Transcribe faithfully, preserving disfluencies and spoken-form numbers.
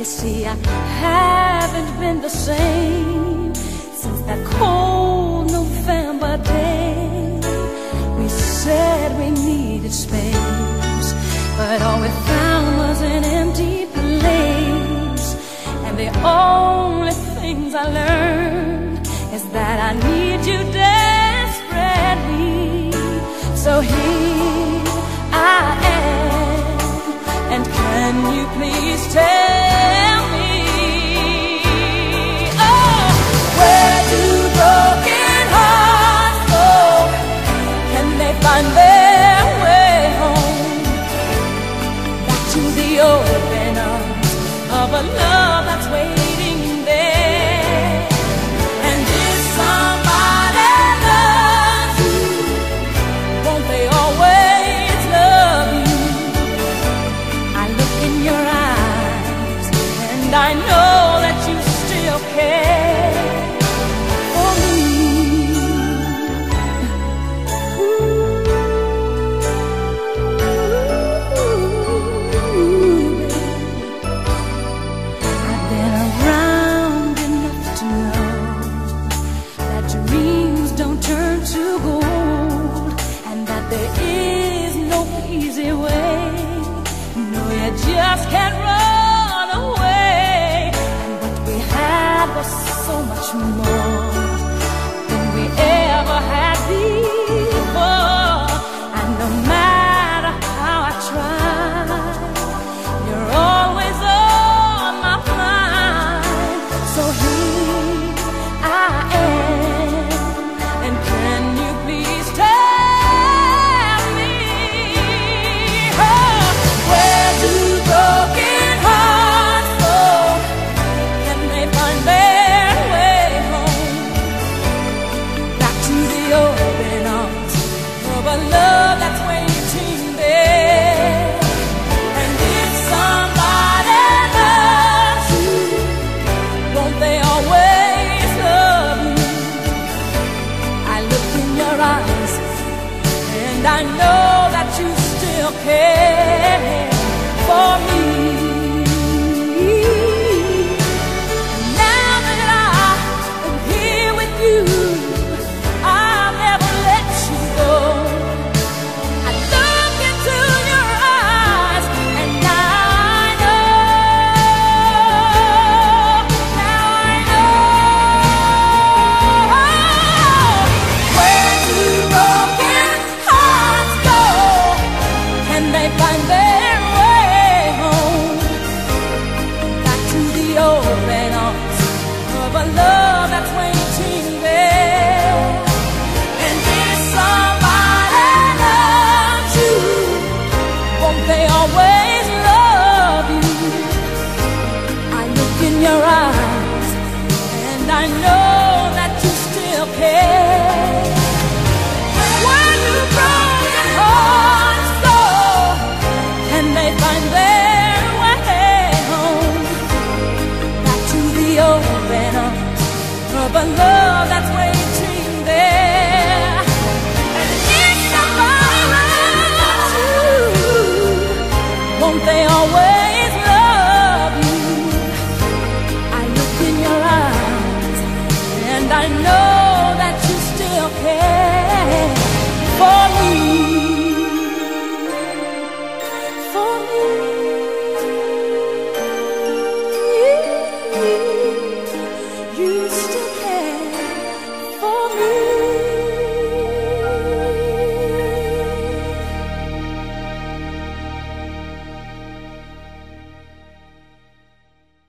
see, I haven't been the same since that cold November day. We said we needed space, but all we found was an empty place. And the only things I learned is that I need you desperately. So here I am, and can you please tell me, oh, where do broken hearts go? Can they find their way home? Back to the open arms of a love that's waiting there. And if somebody loves you, won't they always love you? I look in your eyes, and I know that you still care for me. Ooh, I've been around enough to know that dreams don't turn to gold, and that there is no easy way. No, you just can't run away. And what we had was so much more than we ever had before. And no matter how I try, you're always on my mind. So here I am, and can you please tell me, oh, where do broken hearts go? Can they find their way home? Back to the open arms of a love that's waiting there. And if somebody loves you, won't they always love you? I look in your eyes, and I know that you still care for me. Now that I am here with you, I'll never let you go. I look into your eyes, and now I know, now I know. Where do broken hearts go? Can they find their way home? Back to the open arms of a love that's waiting there. And if somebody loves you, won't they always love you? I look in your eyes, and I know that you still care. Where do broken hearts go? Can they find their way home? Back to the open arms of a love that's waiting there. And if somebody loves you, won't they always love you? I look in your eyes, and I know